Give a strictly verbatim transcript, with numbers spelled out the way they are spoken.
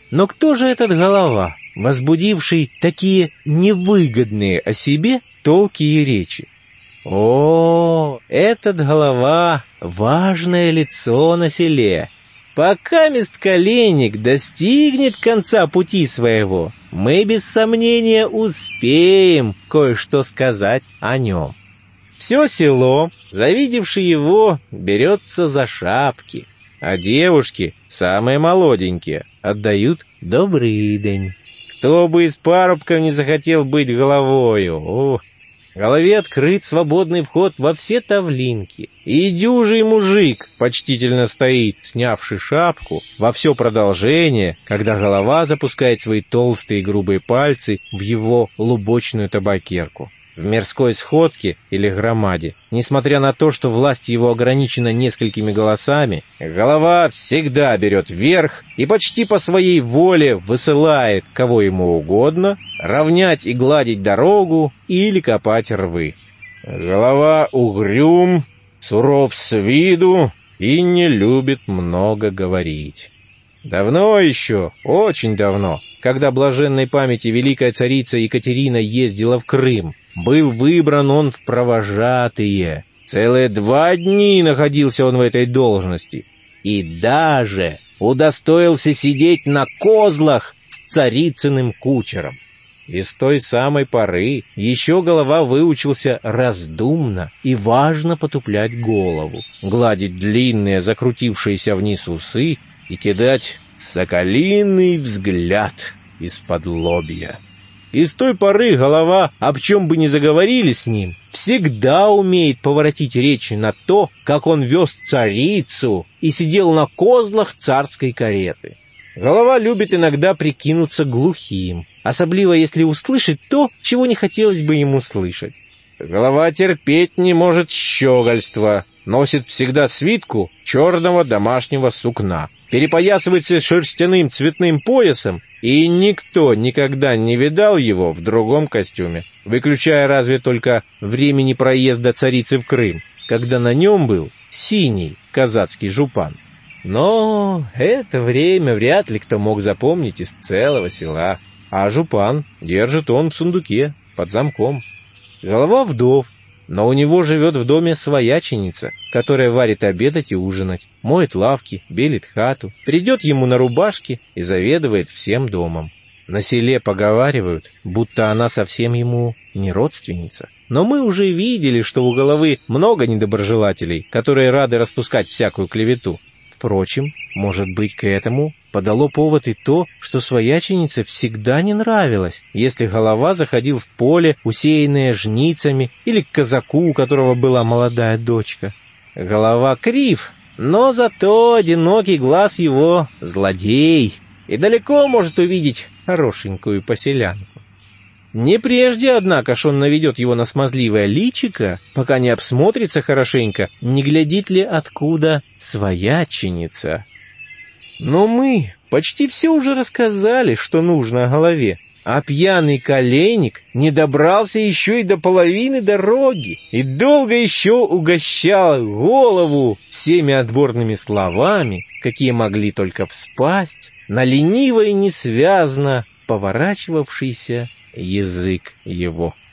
Но кто же этот голова, возбудивший такие невыгодные о себе толки и речи? О, этот голова — важное лицо на селе. Пока месткаленник достигнет конца пути своего, мы без сомнения успеем кое-что сказать о нем. Все село, завидевши его, берется за шапки, а девушки, самые молоденькие, отдают добрый день. Кто бы из парубков не захотел быть головою? О, голове открыт свободный вход во все тавлинки, и дюжий мужик почтительно стоит, снявши шапку, во все продолжение, когда голова запускает свои толстые грубые пальцы в его лубочную табакерку. В мирской сходке или громаде, несмотря на то, что власть его ограничена несколькими голосами, голова всегда берет верх и почти по своей воле высылает кого ему угодно равнять и гладить дорогу или копать рвы. Голова угрюм, суров с виду и не любит много говорить. Давно еще, очень давно, когда блаженной памяти великая царица Екатерина ездила в Крым, был выбран он в провожатые. Целые два дни находился он в этой должности. И даже удостоился сидеть на козлах с царицыным кучером. И с той самой поры еще голова выучился раздумно и важно потуплять голову, гладить длинные закрутившиеся вниз усы и кидать соколиный взгляд из-под лобья. И с той поры голова, об чем бы ни заговорили с ним, всегда умеет поворотить речь на то, как он вез царицу и сидел на козлах царской кареты. Голова любит иногда прикинуться глухим, особливо если услышит то, чего не хотелось бы ему слышать. Голова терпеть не может щегольства, носит всегда свитку черного домашнего сукна, перепоясывается шерстяным цветным поясом, и никто никогда не видал его в другом костюме, выключая разве только времени проезда царицы в Крым, когда на нем был синий казацкий жупан. Но это время вряд ли кто мог запомнить из целого села, а жупан держит он в сундуке под замком. Голова вдов, но у него живет в доме свояченица, которая варит обедать и ужинать, моет лавки, белит хату, придет ему на рубашке и заведует всем домом. На селе поговаривают, будто она совсем ему не родственница. Но мы уже видели, что у головы много недоброжелателей, которые рады распускать всякую клевету. Впрочем, может быть, к этому подало повод и то, что свояченице всегда не нравилось, если голова заходил в поле, усеянное жницами, или к казаку, у которого была молодая дочка. Голова крив, но зато одинокий глаз его злодей, и далеко может увидеть хорошенькую поселянку. Не прежде, однако, ж он наведет его на смазливое личико, пока не обсмотрится хорошенько, не глядит ли откуда свояченица. Но мы почти все уже рассказали, что нужно о голове, а пьяный коленник не добрался еще и до половины дороги и долго еще угощал голову всеми отборными словами, какие могли только вспасть на лениво и несвязно поворачивавшийся язык его.